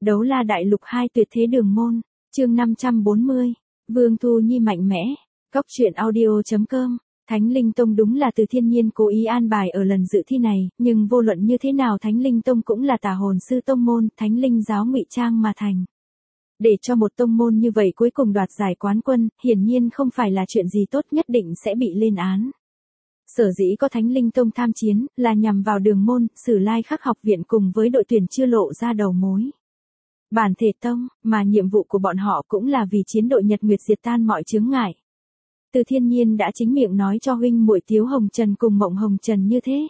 Đấu la đại lục 2 tuyệt thế đường môn, chương 540, Vương Thu Nhi mạnh mẽ, góc truyện audio.com. Thánh Linh Tông đúng là từ thiên nhiên cố ý an bài ở lần dự thi này, nhưng vô luận như thế nào Thánh Linh Tông cũng là tà hồn sư tông môn, Thánh Linh giáo ngụy trang mà thành. Để cho một tông môn như vậy cuối cùng đoạt giải quán quân, hiển nhiên không phải là chuyện gì tốt, nhất định sẽ bị lên án. Sở dĩ có Thánh Linh Tông tham chiến, là nhằm vào đường môn, Sử Lai Khắc học viện cùng với đội tuyển chưa lộ ra đầu mối. Bản thể tông, mà nhiệm vụ của bọn họ cũng là vì chiến đội Nhật Nguyệt diệt tan mọi chướng ngại. Từ thiên nhiên đã chính miệng nói cho huynh muội Tiếu Hồng Trần cùng Mộng Hồng Trần như thế.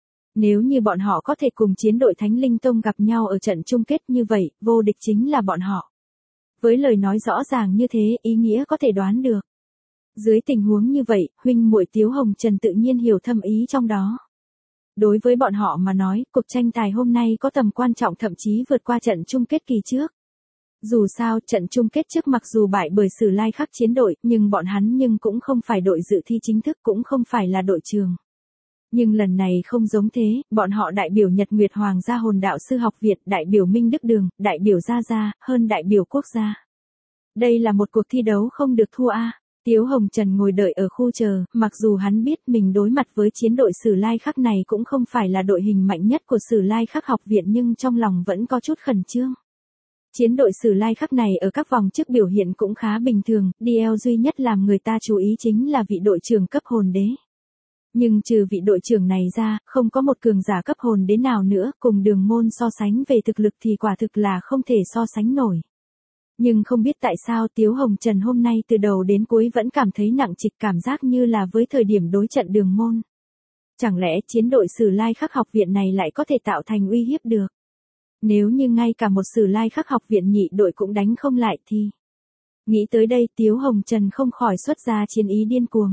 Nếu như bọn họ có thể cùng chiến đội Thánh Linh Tông gặp nhau ở trận chung kết như vậy, vô địch chính là bọn họ. Với lời nói rõ ràng như thế, ý nghĩa có thể đoán được. Dưới tình huống như vậy, huynh muội Tiếu Hồng Trần tự nhiên hiểu thâm ý trong đó. Đối với bọn họ mà nói, cuộc tranh tài hôm nay có tầm quan trọng thậm chí vượt qua trận chung kết kỳ trước. Dù sao, trận chung kết trước mặc dù bại bởi Sử Lai Khắc chiến đội, nhưng bọn hắn cũng không phải đội dự thi chính thức, cũng không phải là đội trường. Nhưng lần này không giống thế, bọn họ đại biểu Nhật Nguyệt Hoàng gia Hồn Đạo Sư Học Viện, đại biểu Minh Đức Đường, đại biểu Gia Gia, hơn đại biểu quốc gia. Đây là một cuộc thi đấu không được thua a. Tiếu Hồng Trần ngồi đợi ở khu chờ, mặc dù hắn biết mình đối mặt với chiến đội Sử Lai Khắc này cũng không phải là đội hình mạnh nhất của Sử Lai Khắc học viện, nhưng trong lòng vẫn có chút khẩn trương. Chiến đội Sử Lai Khắc này ở các vòng trước biểu hiện cũng khá bình thường, DL duy nhất làm người ta chú ý chính là vị đội trưởng cấp hồn đế. Nhưng trừ vị đội trưởng này ra, không có một cường giả cấp hồn đế nào nữa, cùng đường môn so sánh về thực lực thì quả thực là không thể so sánh nổi. Nhưng không biết tại sao Tiếu Hồng Trần hôm nay từ đầu đến cuối vẫn cảm thấy nặng trịch, cảm giác như là với thời điểm đối trận đường môn. Chẳng lẽ chiến đội Sử Lai Khắc học viện này lại có thể tạo thành uy hiếp được? Nếu như ngay cả một Sử Lai Khắc học viện nhị đội cũng đánh không lại thì... Nghĩ tới đây Tiếu Hồng Trần không khỏi xuất ra chiến ý điên cuồng.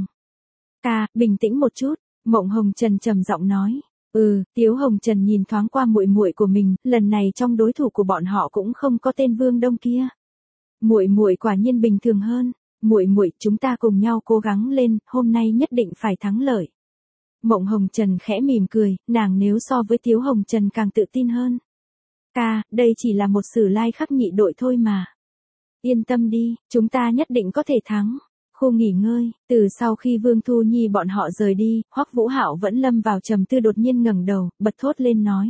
Ca, bình tĩnh một chút, Mộng Hồng Trần trầm giọng nói. Tiếu Hồng Trần nhìn thoáng qua muội muội của mình, lần này trong đối thủ của bọn họ cũng không có tên Vương Đông kia. Muội muội quả nhiên bình thường hơn, muội, chúng ta cùng nhau cố gắng lên, hôm nay nhất định phải thắng lợi. Mộng Hồng Trần khẽ mỉm cười, nàng nếu so với Tiếu Hồng Trần càng tự tin hơn. Ca, đây chỉ là một Sử Lai Khắc nhị đội thôi mà. Yên tâm đi, chúng ta nhất định có thể thắng. Khu nghỉ ngơi, từ sau khi Vương Thu Nhi bọn họ rời đi, Hoắc Vũ Hạo vẫn lâm vào trầm tư, đột nhiên ngẩng đầu, bật thốt lên nói.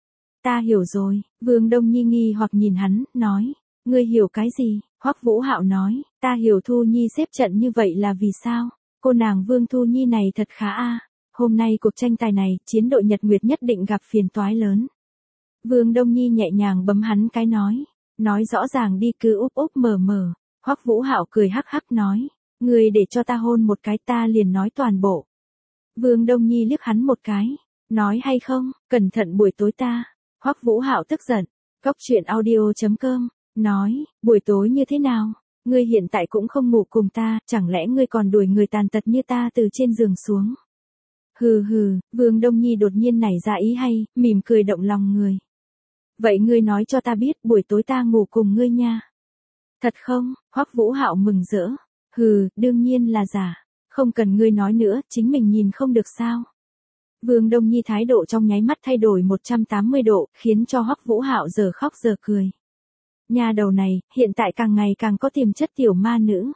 Ta hiểu rồi. Vương Đông Nhi nghi hoặc nhìn hắn, nói. Ngươi hiểu cái gì? Hoắc Vũ Hạo nói, ta hiểu Thu Nhi xếp trận như vậy là vì sao? Cô nàng Vương Thu Nhi này thật khá a. Hôm nay cuộc tranh tài này, chiến đội Nhật Nguyệt nhất định gặp phiền toái lớn. Vương Đông Nhi nhẹ nhàng bấm hắn cái nói rõ ràng đi, cứ úp úp mở mở. Hoắc Vũ Hạo cười hắc hắc nói, ngươi để cho ta hôn một cái ta liền nói toàn bộ. Vương Đông Nhi liếc hắn một cái, nói hay không, cẩn thận buổi tối ta. Hoắc Vũ Hạo tức giận, góc truyện audio.com. Nói, buổi tối như thế nào? Ngươi hiện tại cũng không ngủ cùng ta, chẳng lẽ ngươi còn đuổi người tàn tật như ta từ trên giường xuống? Hừ, Vương Đông Nhi đột nhiên nảy ra ý hay, mỉm cười động lòng người. Vậy ngươi nói cho ta biết, buổi tối ta ngủ cùng ngươi nha. Thật không? Hoắc Vũ Hạo mừng rỡ. Đương nhiên là giả. Không cần ngươi nói nữa, chính mình nhìn không được sao? Vương Đông Nhi thái độ trong nháy mắt thay đổi 180 độ, khiến cho Hoắc Vũ Hạo giờ khóc giờ cười. Nhà đầu này, hiện tại càng ngày càng có tiềm chất tiểu ma nữ.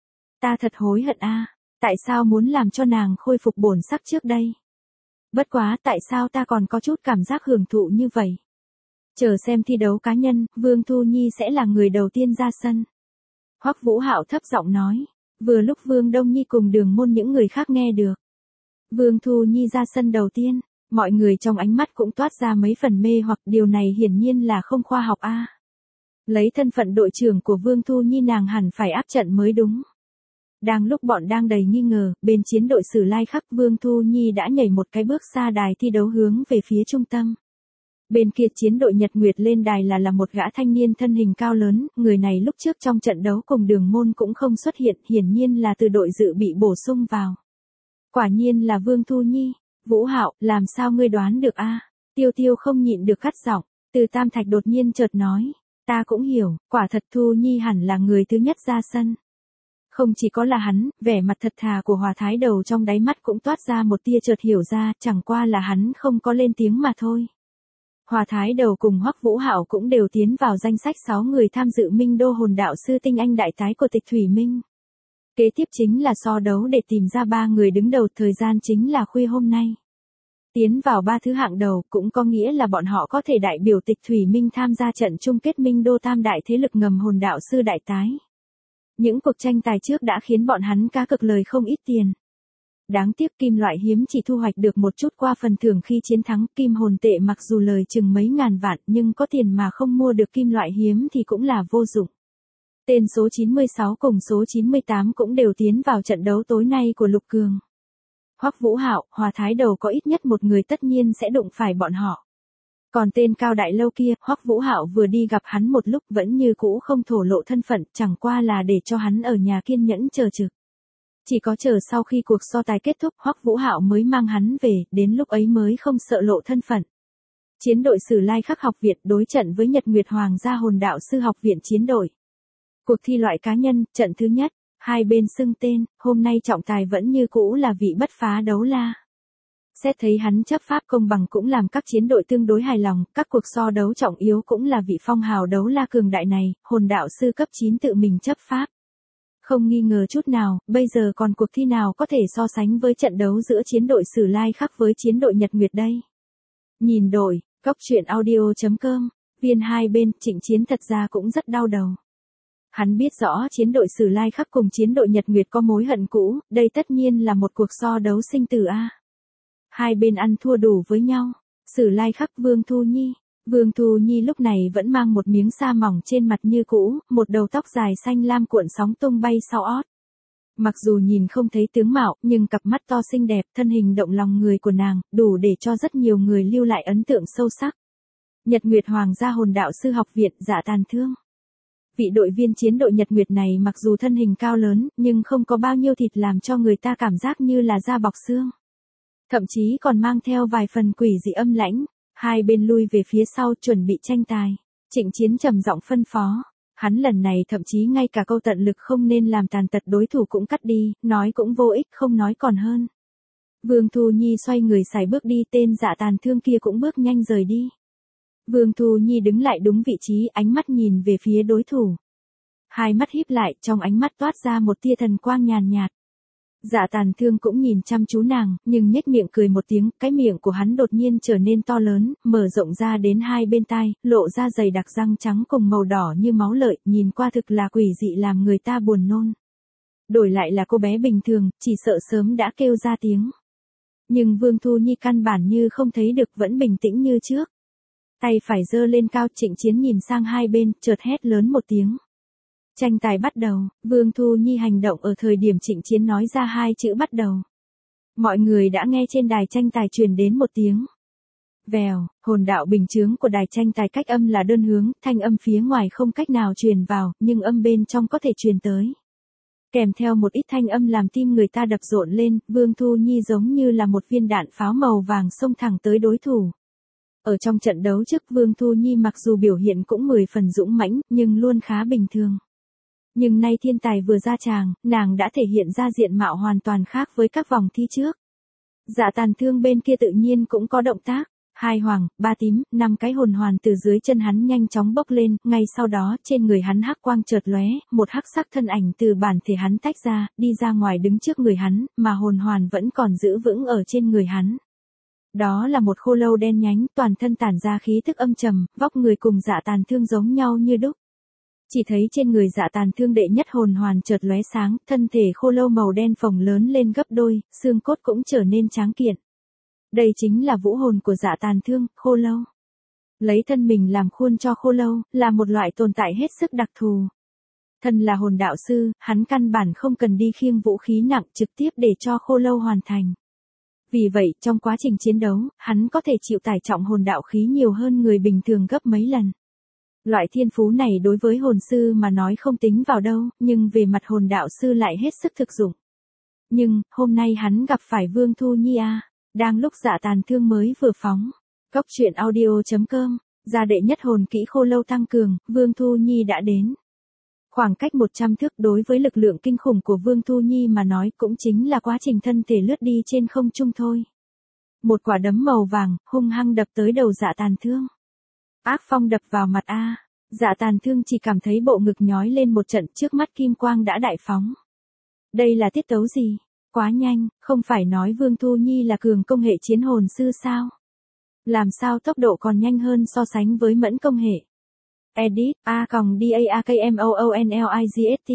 Ta thật hối hận a, tại sao muốn làm cho nàng khôi phục bổn sắc trước đây? Bất quá, tại sao ta còn có chút cảm giác hưởng thụ như vậy? Chờ xem thi đấu cá nhân, Vương Thu Nhi sẽ là người đầu tiên ra sân. Hoắc Vũ Hạo thấp giọng nói, vừa lúc Vương Đông Nhi cùng đường môn những người khác nghe được. Vương Thu Nhi ra sân đầu tiên, mọi người trong ánh mắt cũng toát ra mấy phần mê hoặc, điều này hiển nhiên là không khoa học a. Lấy thân phận đội trưởng của Vương Thu Nhi, nàng hẳn phải áp trận mới đúng. Đang lúc bọn đang đầy nghi ngờ, bên chiến đội Sử Lai Khắc, Vương Thu Nhi đã nhảy một cái bước xa đài thi đấu hướng về phía trung tâm. Bên kia chiến đội Nhật Nguyệt lên đài là một gã thanh niên thân hình cao lớn, người này lúc trước trong trận đấu cùng đường môn cũng không xuất hiện, hiển nhiên là từ đội dự bị bổ sung vào. Quả nhiên là Vương Thu Nhi. Vũ Hạo, làm sao ngươi đoán được a? Tiêu Tiêu không nhịn được cắt giọng, Từ Tam Thạch đột nhiên chợt nói. Ta cũng hiểu, quả thật Thu Nhi hẳn là người thứ nhất ra sân. Không chỉ có là hắn, vẻ mặt thật thà của Hòa Thái Đầu trong đáy mắt cũng toát ra một tia chợt hiểu ra, chẳng qua là hắn không có lên tiếng mà thôi. Hòa Thái Đầu cùng Hoắc Vũ Hạo cũng đều tiến vào danh sách 6 người tham dự Minh Đô hồn đạo sư tinh anh đại tái của Tịch Thủy Minh. Kế tiếp chính là so đấu để tìm ra 3 người đứng đầu, thời gian chính là khuya hôm nay. Tiến vào 3 thứ hạng đầu cũng có nghĩa là bọn họ có thể đại biểu Tịch Thủy Minh tham gia trận chung kết Minh Đô tam đại thế lực ngầm hồn đạo sư đại tái. Những cuộc tranh tài trước đã khiến bọn hắn cá cược lời không ít tiền. Đáng tiếc kim loại hiếm chỉ thu hoạch được một chút qua phần thưởng khi chiến thắng. Kim hồn tệ mặc dù lời chừng mấy ngàn vạn nhưng có tiền mà không mua được kim loại hiếm thì cũng là vô dụng. Tên số 96 cùng số 98 cũng đều tiến vào trận đấu tối nay của Lục Cường. Hoắc Vũ Hạo, Hòa Thái Đầu có ít nhất một người tất nhiên sẽ đụng phải bọn họ. Còn tên Cao Đại Lâu kia, Hoắc Vũ Hạo vừa đi gặp hắn một lúc vẫn như cũ không thổ lộ thân phận, chẳng qua là để cho hắn ở nhà kiên nhẫn chờ trực. Chỉ có chờ sau khi cuộc so tài kết thúc, Hoắc Vũ Hạo mới mang hắn về, đến lúc ấy mới không sợ lộ thân phận. Chiến đội Sử Lai Khắc học viện đối trận với Nhật Nguyệt Hoàng gia hồn đạo sư học viện chiến đội. Cuộc thi loại cá nhân, trận thứ nhất, hai bên xưng tên, hôm nay trọng tài vẫn như cũ là vị Bất Phá Đấu La. Xét thấy hắn chấp pháp công bằng cũng làm các chiến đội tương đối hài lòng, các cuộc so đấu trọng yếu cũng là vị phong hào đấu la cường đại này, hồn đạo sư cấp 9 tự mình chấp pháp. Không nghi ngờ chút nào, bây giờ còn cuộc thi nào có thể so sánh với trận đấu giữa chiến đội Sử Lai Khắc với chiến đội Nhật Nguyệt đây. Nhìn đội, góc truyện audio.com, viên hai bên, Trịnh Chiến thật ra cũng rất đau đầu. Hắn biết rõ chiến đội Sử Lai Khắc cùng chiến đội Nhật Nguyệt có mối hận cũ, đây tất nhiên là một cuộc so đấu sinh tử a. Hai bên ăn thua đủ với nhau. Sử Lai Khắc Vương Thu Nhi. Vương Thu Nhi lúc này vẫn mang một miếng sa mỏng trên mặt như cũ, một đầu tóc dài xanh lam cuộn sóng tung bay sau ót. Mặc dù nhìn không thấy tướng mạo, nhưng cặp mắt to xinh đẹp, thân hình động lòng người của nàng, đủ để cho rất nhiều người lưu lại ấn tượng sâu sắc. Nhật Nguyệt Hoàng gia hồn đạo sư học viện, Dạ Tàn Thương. Vị đội viên chiến đội Nhật Nguyệt này mặc dù thân hình cao lớn, nhưng không có bao nhiêu thịt làm cho người ta cảm giác như là da bọc xương. Thậm chí còn mang theo vài phần quỷ dị âm lãnh. Hai bên lui về phía sau chuẩn bị tranh tài. Trịnh Chiến trầm giọng phân phó. Hắn lần này thậm chí ngay cả câu tận lực không nên làm tàn tật đối thủ cũng cắt đi, nói cũng vô ích, không nói còn hơn. Vương Thu Nhi xoay người sải bước đi, tên Dạ Tàn Thương kia cũng bước nhanh rời đi. Vương Thu Nhi đứng lại đúng vị trí, ánh mắt nhìn về phía đối thủ. Hai mắt híp lại, trong ánh mắt toát ra một tia thần quang nhàn nhạt. Dạ Tàn Thương cũng nhìn chăm chú nàng, nhưng nhếch miệng cười một tiếng, cái miệng của hắn đột nhiên trở nên to lớn, mở rộng ra đến hai bên tai, lộ ra dày đặc răng trắng cùng màu đỏ như máu lợi, nhìn qua thực là quỷ dị làm người ta buồn nôn. Đổi lại là cô bé bình thường, chỉ sợ sớm đã kêu ra tiếng. Nhưng Vương Thu Nhi căn bản như không thấy được, vẫn bình tĩnh như trước. Tay phải giơ lên cao, Trịnh Chiến nhìn sang hai bên, chợt hét lớn một tiếng. Tranh tài bắt đầu, Vương Thu Nhi hành động ở thời điểm Trịnh Chiến nói ra hai chữ bắt đầu. Mọi người đã nghe trên đài tranh tài truyền đến một tiếng. Vèo, hồn đạo bình chướng của đài tranh tài cách âm là đơn hướng, thanh âm phía ngoài không cách nào truyền vào, nhưng âm bên trong có thể truyền tới. Kèm theo một ít thanh âm làm tim người ta đập rộn lên, Vương Thu Nhi giống như là một viên đạn pháo màu vàng xông thẳng tới đối thủ. Ở trong trận đấu trước, Vương Thu Nhi mặc dù biểu hiện cũng 10 phần dũng mãnh, nhưng luôn khá bình thường. Nhưng nay thiên tài vừa ra tràng, nàng đã thể hiện ra diện mạo hoàn toàn khác với các vòng thi trước. Dạ Tàn Thương bên kia tự nhiên cũng có động tác. 2 hoàng, 3 tím, 5 cái hồn hoàn từ dưới chân hắn nhanh chóng bốc lên, ngay sau đó trên người hắn hắc quang chợt lóe, một hắc sắc thân ảnh từ bản thể hắn tách ra, đi ra ngoài đứng trước người hắn, mà hồn hoàn vẫn còn giữ vững ở trên người hắn. Đó là một khô lâu đen nhánh, toàn thân tản ra khí tức âm trầm, vóc người cùng Dạ Tàn Thương giống nhau như đúc. Chỉ thấy trên người Dạ Tàn Thương đệ nhất hồn hoàn chợt lóe sáng, thân thể khô lâu màu đen phồng lớn lên gấp đôi, xương cốt cũng trở nên tráng kiện. Đây chính là vũ hồn của Dạ Tàn Thương, khô lâu. Lấy thân mình làm khuôn cho khô lâu, là một loại tồn tại hết sức đặc thù. Thân là hồn đạo sư, hắn căn bản không cần đi khiêng vũ khí nặng, trực tiếp để cho khô lâu hoàn thành. Vì vậy, trong quá trình chiến đấu, hắn có thể chịu tải trọng hồn đạo khí nhiều hơn người bình thường gấp mấy lần. Loại thiên phú này đối với hồn sư mà nói không tính vào đâu, nhưng về mặt hồn đạo sư lại hết sức thực dụng. Nhưng, hôm nay hắn gặp phải Vương Thu Nhi a. Đang lúc Dạ Tàn Thương mới vừa phóng. Góc truyện audio.com, gia đệ nhất hồn kỹ khô lâu tăng cường, Vương Thu Nhi đã đến. Khoảng cách 100 thước đối với lực lượng kinh khủng của Vương Thu Nhi mà nói cũng chính là quá trình thân thể lướt đi trên không trung thôi. Một quả đấm màu vàng, hung hăng đập tới đầu Dạ Tàn Thương. Ác phong đập vào mặt a. Dạ Tàn Thương chỉ cảm thấy bộ ngực nhói lên một trận, trước mắt kim quang đã đại phóng. Đây là tiết tấu gì? Quá nhanh, không phải nói Vương Thu Nhi là cường công hệ chiến hồn sư sao? Làm sao tốc độ còn nhanh hơn so sánh với mẫn công hệ? Edit, DAKMOONLIGST.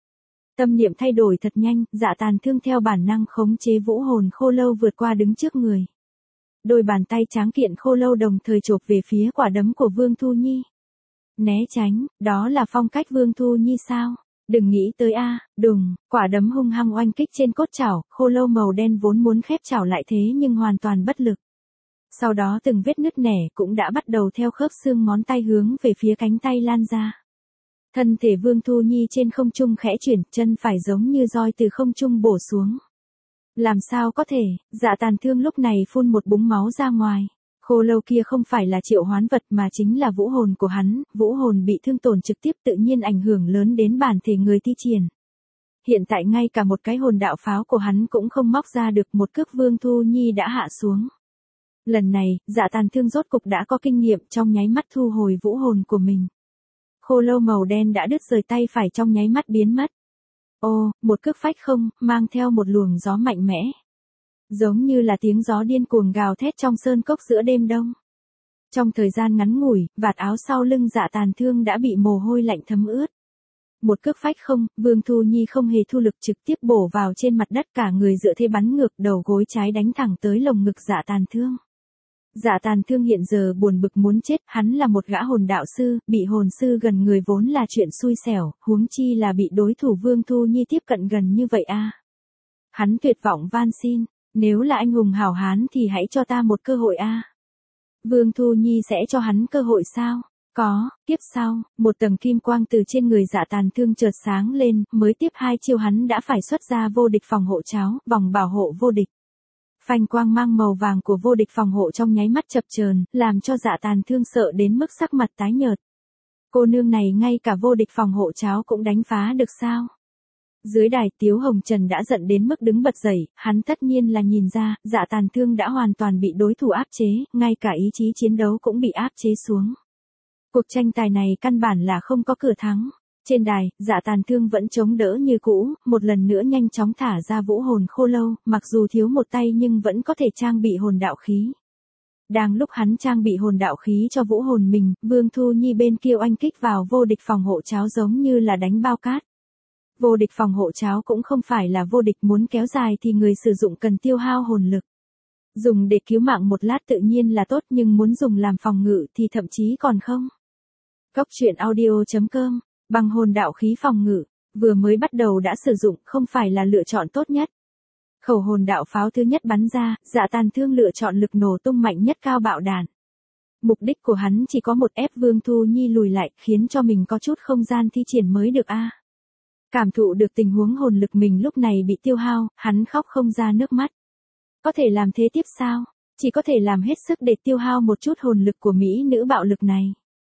Tâm niệm thay đổi thật nhanh, Dạ Tàn Thương theo bản năng khống chế vũ hồn khô lâu vượt qua đứng trước người. Đôi bàn tay tráng kiện khô lâu đồng thời chộp về phía quả đấm của Vương Thu Nhi. Né tránh, đó là phong cách Vương Thu Nhi sao? Đừng nghĩ tới a. Đùng, quả đấm hung hăng oanh kích trên cốt chảo, khô lâu màu đen vốn muốn khép chảo lại thế nhưng hoàn toàn bất lực. Sau đó từng vết nứt nẻ cũng đã bắt đầu theo khớp xương ngón tay hướng về phía cánh tay lan ra. Thân thể Vương Thu Nhi trên không trung khẽ chuyển, chân phải giống như roi từ không trung bổ xuống. Làm sao có thể? Dạ Tàn Thương lúc này phun một búng máu ra ngoài. Khô lâu kia không phải là triệu hoán vật mà chính là vũ hồn của hắn, vũ hồn bị thương tổn trực tiếp tự nhiên ảnh hưởng lớn đến bản thể người thi triển. Hiện tại ngay cả một cái hồn đạo pháo của hắn cũng không móc ra được, một cước Vương Thu Nhi đã hạ xuống. Lần này, Dạ Tàn Thương rốt cục đã có kinh nghiệm, trong nháy mắt thu hồi vũ hồn của mình. Khô lâu màu đen đã đứt rời tay phải trong nháy mắt biến mất. Ô, một cước phách không, mang theo một luồng gió mạnh mẽ. Giống như là tiếng gió điên cuồng gào thét trong sơn cốc giữa đêm đông. Trong thời gian ngắn ngủi, vạt áo sau lưng Dạ Tàn Thương đã bị mồ hôi lạnh thấm ướt. Một cước phách không, Vương Thu Nhi không hề thu lực trực tiếp bổ vào trên mặt đất, cả người dựa thế bắn ngược, đầu gối trái đánh thẳng tới lồng ngực Dạ Tàn Thương. Dạ Tàn Thương hiện giờ buồn bực muốn chết, hắn là một gã hồn đạo sư, bị hồn sư gần người vốn là chuyện xui xẻo, huống chi là bị đối thủ Vương Thu Nhi tiếp cận gần như vậy a. Hắn tuyệt vọng van xin, nếu là anh hùng hảo hán thì hãy cho ta một cơ hội a. Vương Thu Nhi sẽ cho hắn cơ hội sao? Có, tiếp sau, một tầng kim quang từ trên người Dạ Tàn Thương chợt sáng lên, mới tiếp hai chiêu hắn đã phải xuất ra vô địch phòng hộ cháo, vòng bảo hộ vô địch. Phanh quang mang màu vàng của vô địch phòng hộ trong nháy mắt chập chờn, làm cho Dạ Tàn Thương sợ đến mức sắc mặt tái nhợt. Cô nương này ngay cả vô địch phòng hộ cháo cũng đánh phá được sao? Dưới đài Tiếu Hồng Trần đã giận đến mức đứng bật dậy, hắn tất nhiên là nhìn ra, Dạ Tàn Thương đã hoàn toàn bị đối thủ áp chế, ngay cả ý chí chiến đấu cũng bị áp chế xuống. Cuộc tranh tài này căn bản là không có cửa thắng. Trên đài, Dạ Tàn Thương vẫn chống đỡ như cũ, một lần nữa nhanh chóng thả ra vũ hồn khô lâu, mặc dù thiếu một tay nhưng vẫn có thể trang bị hồn đạo khí. Đang lúc hắn trang bị hồn đạo khí cho vũ hồn mình, Vương Thu Nhi bên kia oanh kích vào vô địch phòng hộ cháo giống như là đánh bao cát. Vô địch phòng hộ cháo cũng không phải là vô địch, muốn kéo dài thì người sử dụng cần tiêu hao hồn lực. Dùng để cứu mạng một lát tự nhiên là tốt, nhưng muốn dùng làm phòng ngự thì thậm chí còn không. Góc truyện audio.com, bằng hồn đạo khí phòng ngự, vừa mới bắt đầu đã sử dụng không phải là lựa chọn tốt nhất. Khẩu hồn đạo pháo thứ nhất bắn ra, Dạ Tàn Thương lựa chọn lực nổ tung mạnh nhất cao bạo đạn. Mục đích của hắn chỉ có một, ép Vương Thu Nhi lùi lại, khiến cho mình có chút không gian thi triển mới được a. Cảm thụ được tình huống hồn lực mình lúc này bị tiêu hao, hắn khóc không ra nước mắt. Có thể làm thế tiếp sao? Chỉ có thể làm hết sức để tiêu hao một chút hồn lực của mỹ nữ bạo lực này.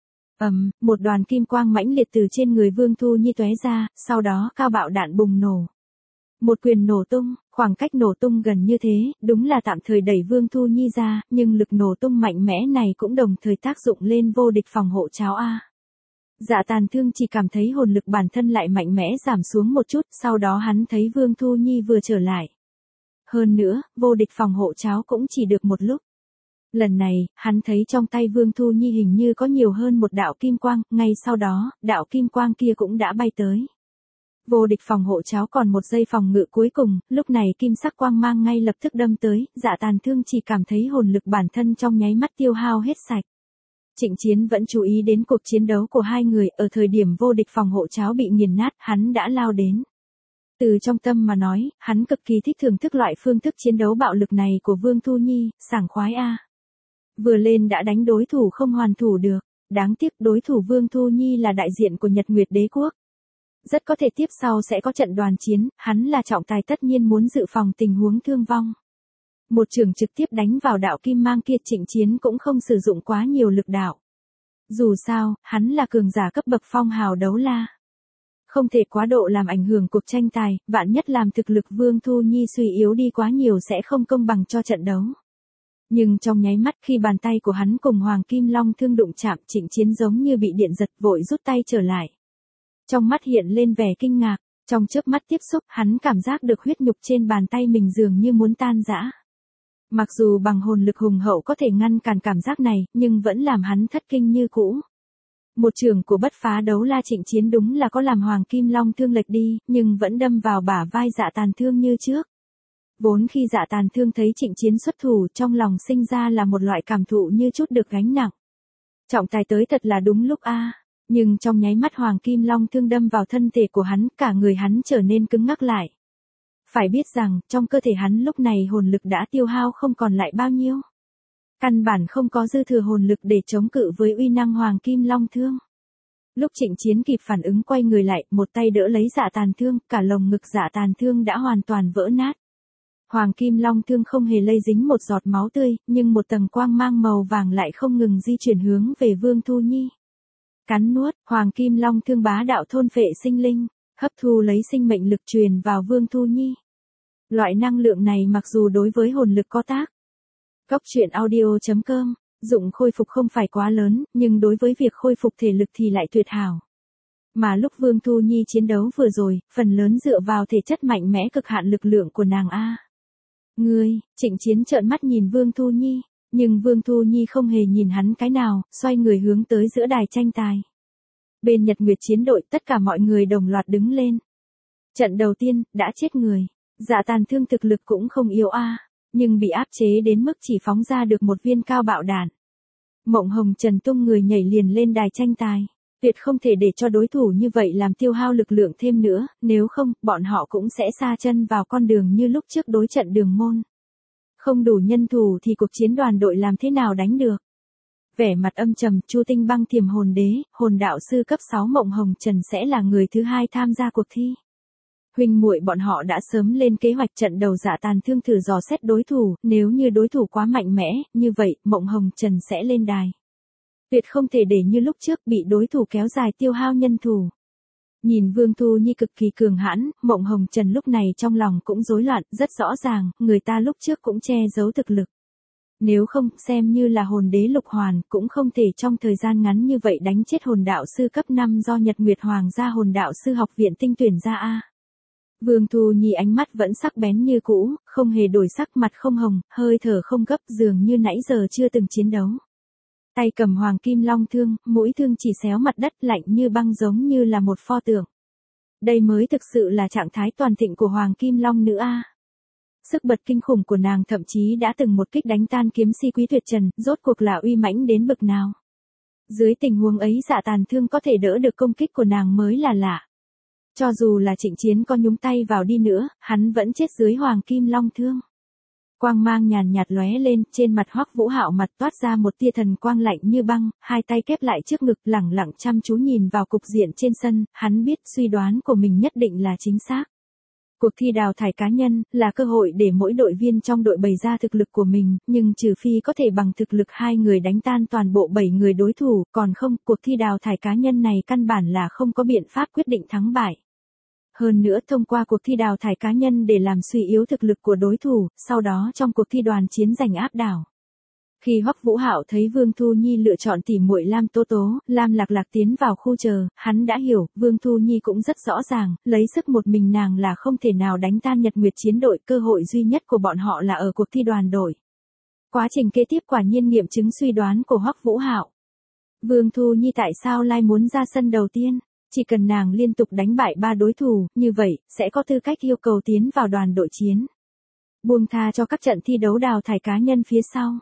Một đoàn kim quang mãnh liệt từ trên người Vương Thu Nhi tóe ra, sau đó cao bạo đạn bùng nổ. Một quyền nổ tung, khoảng cách nổ tung gần như thế, đúng là tạm thời đẩy Vương Thu Nhi ra, nhưng lực nổ tung mạnh mẽ này cũng đồng thời tác dụng lên vô địch phòng hộ cháo a. Dạ Tàn Thương chỉ cảm thấy hồn lực bản thân lại mạnh mẽ giảm xuống một chút, sau đó hắn thấy Vương Thu Nhi vừa trở lại. Hơn nữa, vô địch phòng hộ cháo cũng chỉ được một lúc. Lần này, hắn thấy trong tay Vương Thu Nhi hình như có nhiều hơn một đạo kim quang, ngay sau đó, đạo kim quang kia cũng đã bay tới. Vô địch phòng hộ cháo còn một giây phòng ngự cuối cùng, lúc này kim sắc quang mang ngay lập tức đâm tới, Dạ Tàn Thương chỉ cảm thấy hồn lực bản thân trong nháy mắt tiêu hao hết sạch. Trịnh Chiến vẫn chú ý đến cuộc chiến đấu của hai người, ở thời điểm vô địch phòng hộ cháo bị nghiền nát, hắn đã lao đến. Từ trong tâm mà nói, hắn cực kỳ thích thưởng thức loại phương thức chiến đấu bạo lực này của Vương Thu Nhi, sảng khoái a. Vừa lên đã đánh đối thủ không hoàn thủ được, đáng tiếc đối thủ Vương Thu Nhi là đại diện của Nhật Nguyệt Đế Quốc. Rất có thể tiếp sau sẽ có trận đoàn chiến, hắn là trọng tài tất nhiên muốn dự phòng tình huống thương vong. Một chưởng trực tiếp đánh vào đạo kim mang kia, Trịnh Chiến cũng không sử dụng quá nhiều lực đạo. Dù sao, hắn là cường giả cấp bậc phong hào đấu la. Không thể quá độ làm ảnh hưởng cuộc tranh tài, vạn nhất làm thực lực Vương Thu Nhi suy yếu đi quá nhiều sẽ không công bằng cho trận đấu. Nhưng trong nháy mắt khi bàn tay của hắn cùng Hoàng Kim Long Thương đụng chạm, Trịnh Chiến giống như bị điện giật vội rút tay trở lại. Trong mắt hiện lên vẻ kinh ngạc, trong chớp mắt tiếp xúc hắn cảm giác được huyết nhục trên bàn tay mình dường như muốn tan rã. Mặc dù bằng hồn lực hùng hậu có thể ngăn cản cảm giác này, nhưng vẫn làm hắn thất kinh như cũ. Một trường của bất phá đấu la Trịnh Chiến đúng là có làm Hoàng Kim Long Thương lệch đi, nhưng vẫn đâm vào bả vai Dạ Tàn Thương như trước. Vốn khi Dạ Tàn Thương thấy Trịnh Chiến xuất thủ, trong lòng sinh ra là một loại cảm thụ như chút được gánh nặng. Trọng tài tới thật là đúng lúc a. Nhưng trong nháy mắt Hoàng Kim Long Thương đâm vào thân thể của hắn, cả người hắn trở nên cứng ngắc lại. Phải biết rằng, trong cơ thể hắn lúc này hồn lực đã tiêu hao không còn lại bao nhiêu. Căn bản không có dư thừa hồn lực để chống cự với uy năng Hoàng Kim Long Thương. Lúc Trịnh Chiến kịp phản ứng quay người lại, một tay đỡ lấy Dạ Tàn Thương, cả lồng ngực Dạ Tàn Thương đã hoàn toàn vỡ nát. Hoàng Kim Long Thương không hề lây dính một giọt máu tươi, nhưng một tầng quang mang màu vàng lại không ngừng di chuyển hướng về Vương Thu Nhi. Cắn nuốt, Hoàng Kim Long Thương bá đạo thôn phệ sinh linh, hấp thu lấy sinh mệnh lực truyền vào Vương Thu Nhi. Loại năng lượng này mặc dù đối với hồn lực có tác. Cốc truyện audio.com, dụng khôi phục không phải quá lớn, nhưng đối với việc khôi phục thể lực thì lại tuyệt hảo. Mà lúc Vương Thu Nhi chiến đấu vừa rồi, phần lớn dựa vào thể chất mạnh mẽ cực hạn lực lượng của nàng a. Ngươi, Trịnh Chiến trợn mắt nhìn Vương Thu Nhi, nhưng Vương Thu Nhi không hề nhìn hắn cái nào, xoay người hướng tới giữa đài tranh tài. Bên Nhật Nguyệt chiến đội tất cả mọi người đồng loạt đứng lên. Trận đầu tiên, đã chết người. Dạ Tàn Thương thực lực cũng không yếu a, nhưng bị áp chế đến mức chỉ phóng ra được một viên cao bạo đạn. Mộng Hồng Trần tung người nhảy liền lên đài tranh tài. Tuyệt không thể để cho đối thủ như vậy làm tiêu hao lực lượng thêm nữa, nếu không, bọn họ cũng sẽ sa chân vào con đường như lúc trước đối trận Đường Môn. Không đủ nhân thủ thì cuộc chiến đoàn đội làm thế nào đánh được? Vẻ mặt âm trầm, Chu Tinh Băng Thiềm Hồn Đế, hồn đạo sư cấp 6 Mộng Hồng Trần sẽ là người thứ hai tham gia cuộc thi. Huynh muội bọn họ đã sớm lên kế hoạch trận đầu Dạ Tàn Thương thử dò xét đối thủ, nếu như đối thủ quá mạnh mẽ, như vậy, Mộng Hồng Trần sẽ lên đài. Tuyệt không thể để như lúc trước bị đối thủ kéo dài tiêu hao nhân thủ. Nhìn Vương Thu Nhi cực kỳ cường hãn, Mộng Hồng Trần lúc này trong lòng cũng rối loạn, rất rõ ràng, người ta lúc trước cũng che giấu thực lực. Nếu không, xem như là hồn đế lục hoàn, cũng không thể trong thời gian ngắn như vậy đánh chết hồn đạo sư cấp 5 do Nhật Nguyệt Hoàng gia hồn đạo sư học viện tinh tuyển ra a. Vương Thu Nhi ánh mắt vẫn sắc bén như cũ, không hề đổi sắc, mặt không hồng, hơi thở không gấp, dường như nãy giờ chưa từng chiến đấu. Tay cầm Hoàng Kim Long Thương, mũi thương chỉ xéo mặt đất, lạnh như băng giống như là một pho tượng. Đây mới thực sự là trạng thái toàn thịnh của Hoàng Kim Long nữ a. Sức bật kinh khủng của nàng thậm chí đã từng một kích đánh tan kiếm si Quý Tuyệt Trần, rốt cuộc là uy mãnh đến bực nào. Dưới tình huống ấy Dạ Tàn Thương có thể đỡ được công kích của nàng mới là lạ. Cho dù là Trịnh Chiến có nhúng tay vào đi nữa, hắn vẫn chết dưới Hoàng Kim Long Thương. Quang mang nhàn nhạt lóe lên, trên mặt Hoắc Vũ Hạo mặt toát ra một tia thần quang lạnh như băng, hai tay kép lại trước ngực, lẳng lặng chăm chú nhìn vào cục diện trên sân, hắn biết suy đoán của mình nhất định là chính xác. Cuộc thi đào thải cá nhân là cơ hội để mỗi đội viên trong đội bày ra thực lực của mình, nhưng trừ phi có thể bằng thực lực hai người đánh tan toàn bộ 7 người đối thủ, còn không, cuộc thi đào thải cá nhân này căn bản là không có biện pháp quyết định thắng bại. Hơn nữa thông qua cuộc thi đào thải cá nhân để làm suy yếu thực lực của đối thủ, sau đó trong cuộc thi đoàn chiến giành áp đảo. Khi Hoắc Vũ Hạo thấy Vương Thu Nhi lựa chọn tỉ muội Lam Tố Tố, Lam Lạc Lạc tiến vào khu chờ, hắn đã hiểu, Vương Thu Nhi cũng rất rõ ràng, lấy sức một mình nàng là không thể nào đánh tan Nhật Nguyệt chiến đội, cơ hội duy nhất của bọn họ là ở cuộc thi đoàn đội. Quá trình kế tiếp quả nhiên nghiệm chứng suy đoán của Hoắc Vũ Hạo. Vương Thu Nhi tại sao lại muốn ra sân đầu tiên? Chỉ cần nàng liên tục đánh bại 3 đối thủ, như vậy, sẽ có tư cách yêu cầu tiến vào đoàn đội chiến. Buông tha cho các trận thi đấu đào thải cá nhân phía sau.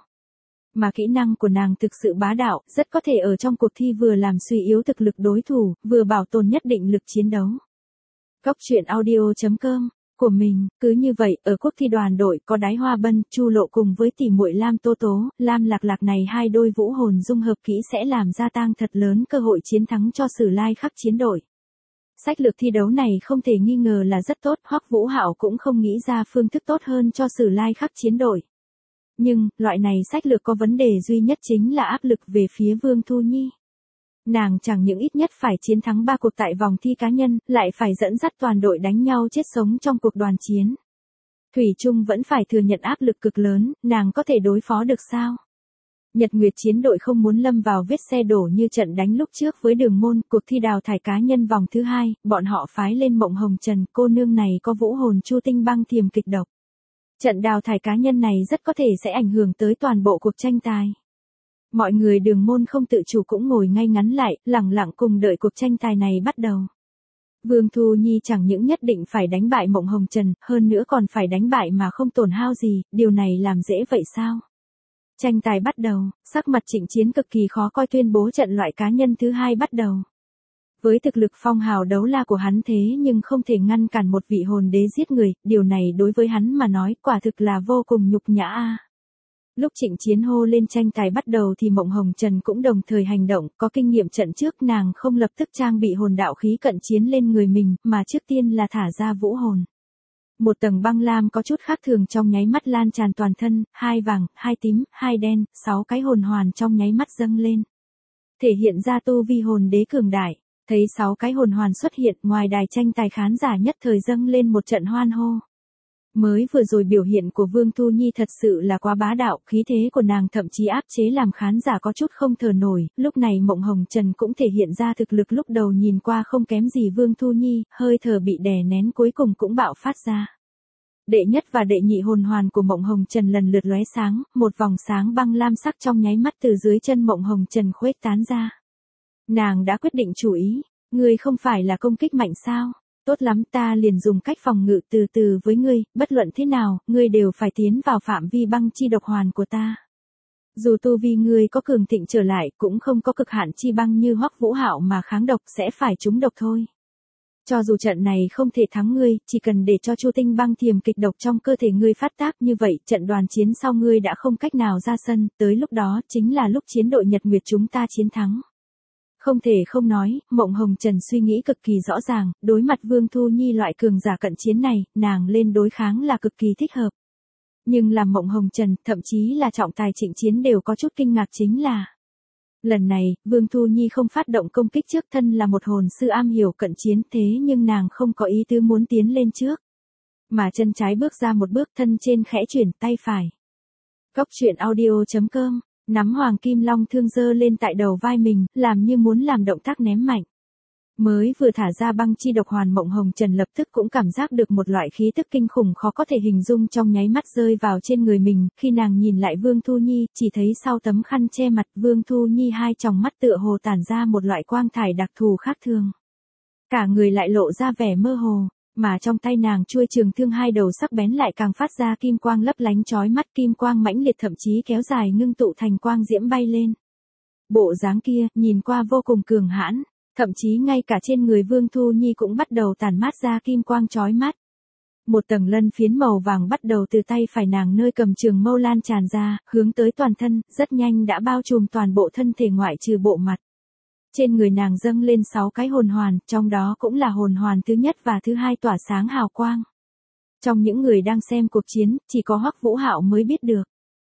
Mà kỹ năng của nàng thực sự bá đạo, rất có thể ở trong cuộc thi vừa làm suy yếu thực lực đối thủ, vừa bảo tồn nhất định lực chiến đấu. Cốc truyện audio.com của mình, cứ như vậy, ở cuộc thi đoàn đội có Đái Hoa Bân, Chu Lộ cùng với tỷ muội Lam Tố Tố, Lam Lạc Lạc này hai đôi vũ hồn dung hợp kỹ sẽ làm gia tăng thật lớn cơ hội chiến thắng cho Sử Lai Khắc chiến đội. Sách lược thi đấu này không thể nghi ngờ là rất tốt, Hoắc Vũ Hạo cũng không nghĩ ra phương thức tốt hơn cho Sử Lai Khắc chiến đội. Nhưng, loại này sách lược có vấn đề duy nhất chính là áp lực về phía Vương Thu Nhi. Nàng chẳng những ít nhất phải chiến thắng 3 cuộc tại vòng thi cá nhân, lại phải dẫn dắt toàn đội đánh nhau chết sống trong cuộc đoàn chiến. Thủy chung vẫn phải thừa nhận áp lực cực lớn, nàng có thể đối phó được sao? Nhật Nguyệt chiến đội không muốn lâm vào vết xe đổ như trận đánh lúc trước với Đường Môn, cuộc thi đào thải cá nhân vòng thứ 2, bọn họ phái lên Mộng Hồng Trần, cô nương này có vũ hồn Chu Tinh Băng Thiềm kịch độc. Trận đào thải cá nhân này rất có thể sẽ ảnh hưởng tới toàn bộ cuộc tranh tài. Mọi người Đường Môn không tự chủ cũng ngồi ngay ngắn lại, lặng lặng cùng đợi cuộc tranh tài này bắt đầu. Vương Thu Nhi chẳng những nhất định phải đánh bại Mộng Hồng Trần, hơn nữa còn phải đánh bại mà không tổn hao gì, điều này làm dễ vậy sao? Tranh tài bắt đầu, sắc mặt Trịnh Chiến cực kỳ khó coi tuyên bố trận loại cá nhân thứ 2 bắt đầu. Với thực lực phong hào đấu la của hắn thế nhưng không thể ngăn cản một vị hồn đế giết người, điều này đối với hắn mà nói quả thực là vô cùng nhục nhã a. Lúc Trịnh Chiến hô lên tranh tài bắt đầu thì Mộng Hồng Trần cũng đồng thời hành động, có kinh nghiệm trận trước nàng không lập tức trang bị hồn đạo khí cận chiến lên người mình, mà trước tiên là thả ra vũ hồn. Một tầng băng lam có chút khác thường trong nháy mắt lan tràn toàn thân, 2 vàng, 2 tím, 2 đen, 6 cái hồn hoàn trong nháy mắt dâng lên. Thể hiện ra tu vi hồn đế cường đại, thấy 6 cái hồn hoàn xuất hiện ngoài đài tranh tài khán giả nhất thời dâng lên một trận hoan hô. Mới vừa rồi biểu hiện của Vương Thu Nhi thật sự là quá bá đạo, khí thế của nàng thậm chí áp chế làm khán giả có chút không thở nổi, lúc này Mộng Hồng Trần cũng thể hiện ra thực lực lúc đầu nhìn qua không kém gì Vương Thu Nhi, hơi thở bị đè nén cuối cùng cũng bạo phát ra. Đệ nhất và đệ nhị hồn hoàn của Mộng Hồng Trần lần lượt lóe sáng, một vòng sáng băng lam sắc trong nháy mắt từ dưới chân Mộng Hồng Trần khuếch tán ra. Nàng đã quyết định chủ ý, ngươi không phải là công kích mạnh sao? Tốt lắm, ta liền dùng cách phòng ngự từ từ với ngươi, bất luận thế nào, ngươi đều phải tiến vào phạm vi băng chi độc hoàn của ta. Dù tu vi ngươi có cường thịnh trở lại, cũng không có cực hạn chi băng như Hoắc Vũ Hạo mà kháng độc sẽ phải trúng độc thôi. Cho dù trận này không thể thắng ngươi, chỉ cần để cho Chu Tinh Băng Thiềm kịch độc trong cơ thể ngươi phát tác như vậy, trận đoàn chiến sau ngươi đã không cách nào ra sân, tới lúc đó chính là lúc chiến đội Nhật Nguyệt chúng ta chiến thắng. Không thể không nói, Mộng Hồng Trần suy nghĩ cực kỳ rõ ràng, đối mặt Vương Thu Nhi loại cường giả cận chiến này, nàng lên đối kháng là cực kỳ thích hợp. Nhưng làm Mộng Hồng Trần, thậm chí là trọng tài Trịnh Chiến đều có chút kinh ngạc chính là lần này, Vương Thu Nhi không phát động công kích trước, thân là một hồn sư am hiểu cận chiến, thế nhưng nàng không có ý tứ muốn tiến lên trước. Mà chân trái bước ra một bước, thân trên khẽ chuyển, tay phải. Góc truyện audio.com, nắm Hoàng Kim Long thương giơ lên tại đầu vai mình, làm như muốn làm động tác ném mạnh. Mới vừa thả ra băng chi độc hoàn, Mộng Hồng Trần lập tức cũng cảm giác được một loại khí tức kinh khủng khó có thể hình dung trong nháy mắt rơi vào trên người mình, khi nàng nhìn lại Vương Thu Nhi, chỉ thấy sau tấm khăn che mặt Vương Thu Nhi hai tròng mắt tựa hồ tản ra một loại quang thải đặc thù khác thường. Cả người lại lộ ra vẻ mơ hồ, mà trong tay nàng chuôi trường thương hai đầu sắc bén lại càng phát ra kim quang lấp lánh chói mắt, kim quang mãnh liệt thậm chí kéo dài ngưng tụ thành quang diễm bay lên. Bộ dáng kia, nhìn qua vô cùng cường hãn. Thậm chí ngay cả trên người Vương Thu Nhi cũng bắt đầu tản mát ra kim quang chói mắt. Một tầng lân phiến màu vàng bắt đầu từ tay phải nàng nơi cầm trường mâu lan tràn ra, hướng tới toàn thân, rất nhanh đã bao trùm toàn bộ thân thể ngoại trừ bộ mặt. Trên người nàng dâng lên 6 cái hồn hoàn, trong đó cũng là hồn hoàn thứ nhất và thứ hai tỏa sáng hào quang. Trong những người đang xem cuộc chiến, chỉ có Hoắc Vũ Hạo mới biết được.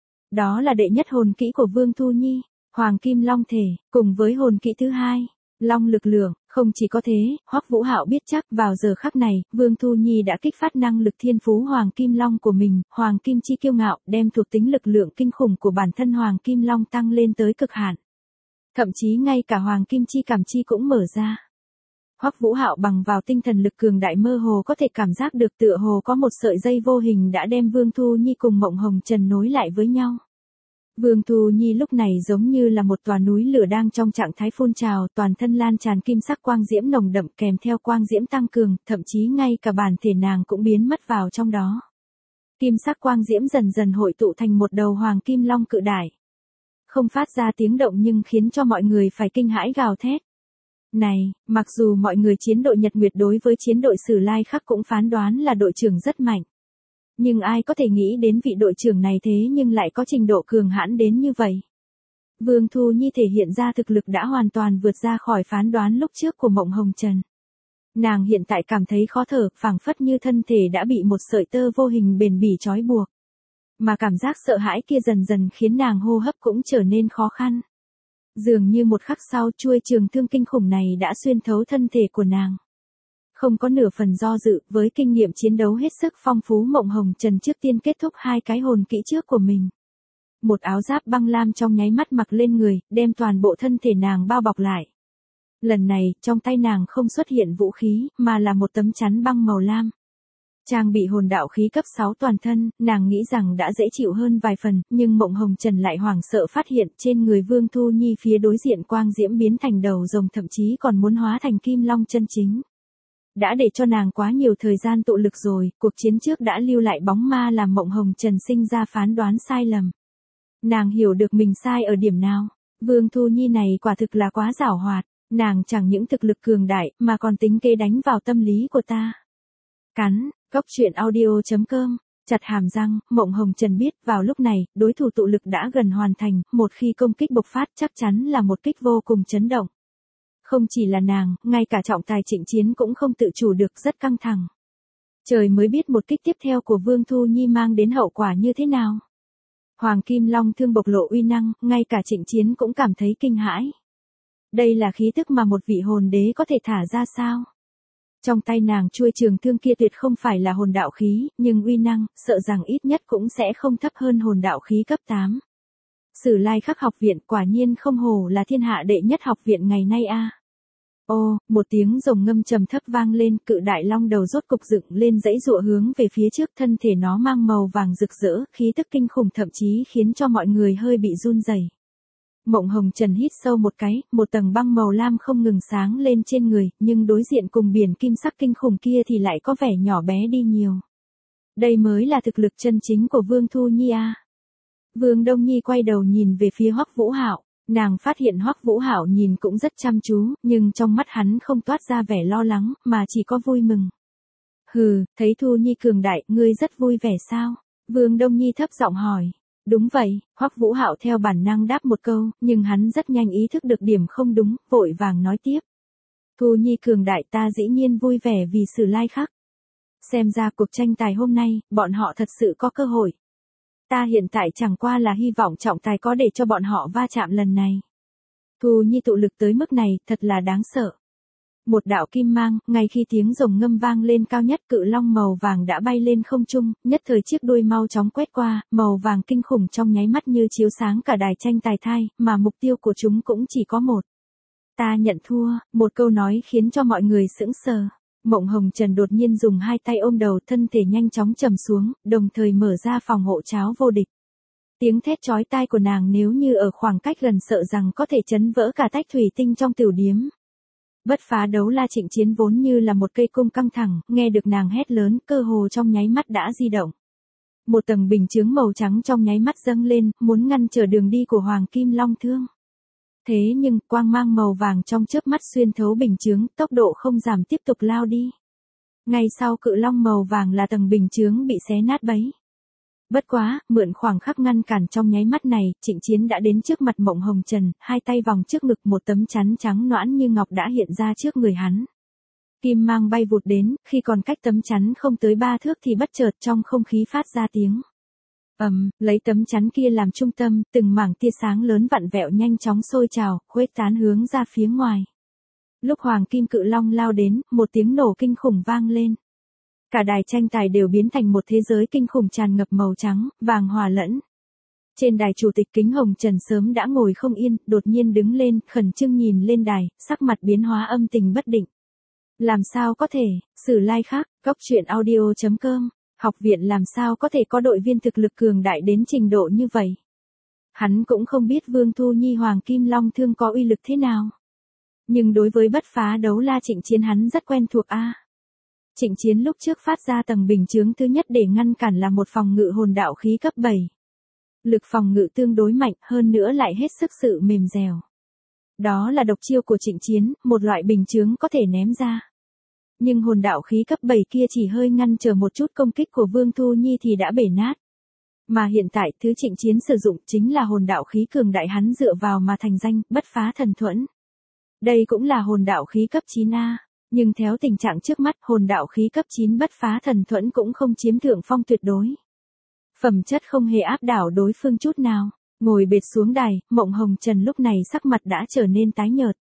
Đó là đệ nhất hồn kỹ của Vương Thu Nhi, Hoàng Kim Long thể, cùng với hồn kỹ thứ hai. Long lực lượng, không chỉ có thế, Hoắc Vũ Hạo biết chắc vào giờ khắc này, Vương Thu Nhi đã kích phát năng lực thiên phú Hoàng Kim Long của mình, Hoàng Kim chi kiêu ngạo, đem thuộc tính lực lượng kinh khủng của bản thân Hoàng Kim Long tăng lên tới cực hạn. Thậm chí ngay cả Hoàng Kim chi cảm chi cũng mở ra. Hoắc Vũ Hạo bằng vào tinh thần lực cường đại mơ hồ có thể cảm giác được tựa hồ có một sợi dây vô hình đã đem Vương Thu Nhi cùng Mộng Hồng Trần nối lại với nhau. Vương Thu Nhi lúc này giống như là một tòa núi lửa đang trong trạng thái phun trào, toàn thân lan tràn kim sắc quang diễm nồng đậm kèm theo quang diễm tăng cường, thậm chí ngay cả bản thể nàng cũng biến mất vào trong đó. Kim sắc quang diễm dần dần hội tụ thành một đầu Hoàng Kim Long cự đại. Không phát ra tiếng động nhưng khiến cho mọi người phải kinh hãi gào thét. Này, mặc dù mọi người chiến đội Nhật Nguyệt đối với chiến đội Sử Lai Khắc cũng phán đoán là đội trưởng rất mạnh. Nhưng ai có thể nghĩ đến vị đội trưởng này thế nhưng lại có trình độ cường hãn đến như vậy. Vương Thu Nhi thể hiện ra thực lực đã hoàn toàn vượt ra khỏi phán đoán lúc trước của Mộng Hồng Trần. Nàng hiện tại cảm thấy khó thở, phảng phất như thân thể đã bị một sợi tơ vô hình bền bỉ trói buộc. Mà cảm giác sợ hãi kia dần dần khiến nàng hô hấp cũng trở nên khó khăn. Dường như một khắc sau chuôi trường thương kinh khủng này đã xuyên thấu thân thể của nàng. Không có nửa phần do dự, với kinh nghiệm chiến đấu hết sức phong phú, Mộng Hồng Trần trước tiên kết thúc 2 cái hồn kỹ trước của mình. Một áo giáp băng lam trong nháy mắt mặc lên người, đem toàn bộ thân thể nàng bao bọc lại. Lần này, trong tay nàng không xuất hiện vũ khí, mà là một tấm chắn băng màu lam. Trang bị hồn đạo khí cấp 6 toàn thân, nàng nghĩ rằng đã dễ chịu hơn vài phần, nhưng Mộng Hồng Trần lại hoảng sợ phát hiện trên người Vương Thu Nhi phía đối diện quang diễm biến thành đầu rồng, thậm chí còn muốn hóa thành kim long chân chính. Đã để cho nàng quá nhiều thời gian tụ lực rồi, cuộc chiến trước đã lưu lại bóng ma làm Mộng Hồng Trần sinh ra phán đoán sai lầm. Nàng hiểu được mình sai ở điểm nào. Vương Thu Nhi này quả thực là quá giảo hoạt, nàng chẳng những thực lực cường đại mà còn tính kế đánh vào tâm lý của ta. Cắn, Cốc Truyện Audio.com, chặt hàm răng, Mộng Hồng Trần biết vào lúc này, đối thủ tụ lực đã gần hoàn thành, một khi công kích bộc phát chắc chắn là một kích vô cùng chấn động. Không chỉ là nàng, ngay cả trọng tài Trịnh Chiến cũng không tự chủ được, rất căng thẳng. Trời mới biết một kích tiếp theo của Vương Thu Nhi mang đến hậu quả như thế nào. Hoàng Kim Long thương bộc lộ uy năng, ngay cả Trịnh Chiến cũng cảm thấy kinh hãi. Đây là khí tức mà một vị hồn đế có thể thả ra sao? Trong tay nàng chuôi trường thương kia tuyệt không phải là hồn đạo khí, nhưng uy năng, sợ rằng ít nhất cũng sẽ không thấp hơn hồn đạo khí cấp 8. Sử Lai Khắc học viện quả nhiên không hổ là thiên hạ đệ nhất học viện ngày nay a. Ô, một tiếng rồng ngâm trầm thấp vang lên, cự đại long đầu rốt cục dựng lên dãy dụa hướng về phía trước, thân thể nó mang màu vàng rực rỡ, khí tức kinh khủng thậm chí khiến cho mọi người hơi bị run rẩy. Mộng Hồng Trần hít sâu một cái, một tầng băng màu lam không ngừng sáng lên trên người, nhưng đối diện cùng biển kim sắc kinh khủng kia thì lại có vẻ nhỏ bé đi nhiều. Đây mới là thực lực chân chính của Vương Thu Nhi a. Vương Đông Nhi quay đầu nhìn về phía Hoắc Vũ Hạo, nàng phát hiện Hoắc Vũ Hạo nhìn cũng rất chăm chú, nhưng trong mắt hắn không toát ra vẻ lo lắng, mà chỉ có vui mừng. Hừ, thấy Thu Nhi cường đại, ngươi rất vui vẻ sao? Vương Đông Nhi thấp giọng hỏi. Đúng vậy, Hoắc Vũ Hạo theo bản năng đáp một câu, nhưng hắn rất nhanh ý thức được điểm không đúng, vội vàng nói tiếp. Thu Nhi cường đại, ta dĩ nhiên vui vẻ vì Sử Lai Khắc. Xem ra cuộc tranh tài hôm nay, bọn họ thật sự có cơ hội. Ta hiện tại chẳng qua là hy vọng trọng tài có để cho bọn họ va chạm lần này. Thu Nhi tụ lực tới mức này, thật là đáng sợ. Một đạo kim mang, ngay khi tiếng rồng ngâm vang lên cao nhất, cự long màu vàng đã bay lên không trung, nhất thời chiếc đuôi mau chóng quét qua, màu vàng kinh khủng trong nháy mắt như chiếu sáng cả đài tranh tài thai, mà mục tiêu của chúng cũng chỉ có một. Ta nhận thua, một câu nói khiến cho mọi người sững sờ. Mộng Hồng Trần đột nhiên dùng 2 tay ôm đầu, thân thể nhanh chóng trầm xuống, đồng thời mở ra phòng hộ cháo vô địch. Tiếng thét chói tai của nàng nếu như ở khoảng cách gần sợ rằng có thể chấn vỡ cả tách thủy tinh trong tiểu điếm. Bất Phá Đấu La Trịnh Chiến vốn như là một cây cung căng thẳng, nghe được nàng hét lớn, cơ hồ trong nháy mắt đã di động. Một tầng bình chướng màu trắng trong nháy mắt dâng lên, muốn ngăn trở đường đi của Hoàng Kim Long Thương. Thế nhưng, quang mang màu vàng trong chớp mắt xuyên thấu bình chướng, tốc độ không giảm tiếp tục lao đi. Ngay sau cự long màu vàng là tầng bình chướng bị xé nát bấy. Bất quá, mượn khoảng khắc ngăn cản trong nháy mắt này, Trịnh Chiến đã đến trước mặt Mộng Hồng Trần, 2 tay vòng trước ngực, một tấm chắn trắng nõn như ngọc đã hiện ra trước người hắn. Kim mang bay vụt đến, khi còn cách tấm chắn không tới 3 thước thì bất chợt trong không khí phát ra tiếng. Lấy tấm chắn kia làm trung tâm, từng mảng tia sáng lớn vặn vẹo nhanh chóng sôi trào, khuếch tán hướng ra phía ngoài. Lúc Hoàng Kim Cự Long lao đến, một tiếng nổ kinh khủng vang lên. Cả đài tranh tài đều biến thành một thế giới kinh khủng tràn ngập màu trắng, vàng hòa lẫn. Trên đài chủ tịch Kính Hồng Trần sớm đã ngồi không yên, đột nhiên đứng lên, khẩn trương nhìn lên đài, sắc mặt biến hóa âm tình bất định. Làm sao có thể, Sử Lai Khắc, Cốc Truyện Audio.com, học viện làm sao có thể có đội viên thực lực cường đại đến trình độ như vậy. Hắn cũng không biết Vương Thu Nhi Hoàng Kim Long Thương có uy lực thế nào. Nhưng đối với Bất Phá Đấu La Trịnh Chiến hắn rất quen thuộc a. Trịnh Chiến lúc trước phát ra tầng bình chướng thứ nhất để ngăn cản là một phòng ngự hồn đạo khí cấp 7. Lực phòng ngự tương đối mạnh, hơn nữa lại hết sức sự mềm dẻo. Đó là độc chiêu của Trịnh Chiến, một loại bình chướng có thể ném ra. Nhưng hồn đạo khí cấp 7 kia chỉ hơi ngăn trở một chút công kích của Vương Thu Nhi thì đã bể nát. Mà hiện tại thứ Trịnh Chiến sử dụng chính là hồn đạo khí cường đại hắn dựa vào mà thành danh, Bất Phá Thần Thuẫn. Đây cũng là hồn đạo khí cấp 9A. Nhưng theo tình trạng trước mắt, hồn đạo khí cấp 9 Bất Phá Thần Thuẫn cũng không chiếm thượng phong tuyệt đối. Phẩm chất không hề áp đảo đối phương chút nào. Ngồi bệt xuống đài, Mộng Hồng Trần lúc này sắc mặt đã trở nên tái nhợt.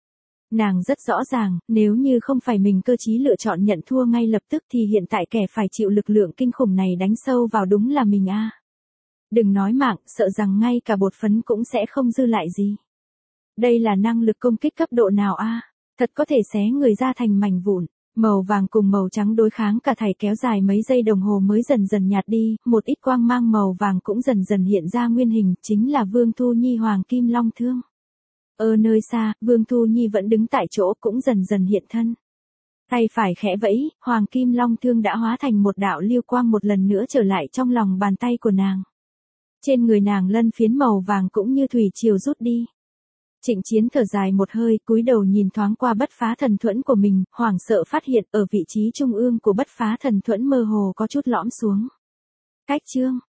Nàng rất rõ ràng, nếu như không phải mình cơ trí lựa chọn nhận thua ngay lập tức thì hiện tại kẻ phải chịu lực lượng kinh khủng này đánh sâu vào đúng là mình a. Đừng nói mạng, sợ rằng ngay cả bột phấn cũng sẽ không dư lại gì. Đây là năng lực công kích cấp độ nào a? Thật có thể xé người ra thành mảnh vụn. Màu vàng cùng màu trắng đối kháng cả thảy kéo dài mấy giây đồng hồ mới dần dần nhạt đi, một ít quang mang màu vàng cũng dần dần hiện ra nguyên hình, chính là Vương Thu Nhi Hoàng Kim Long Thương. Ở nơi xa, Vương Thu Nhi vẫn đứng tại chỗ cũng dần dần hiện thân. Tay phải khẽ vẫy, Hoàng Kim Long Thương đã hóa thành một đạo lưu quang một lần nữa trở lại trong lòng bàn tay của nàng. Trên người nàng lân phiến màu vàng cũng như thủy triều rút đi. Trịnh Chiến thở dài một hơi, cúi đầu nhìn thoáng qua bất phá thần thuẫn của mình, hoảng sợ phát hiện ở vị trí trung ương của bất phá thần thuẫn mơ hồ có chút lõm xuống. Cách chương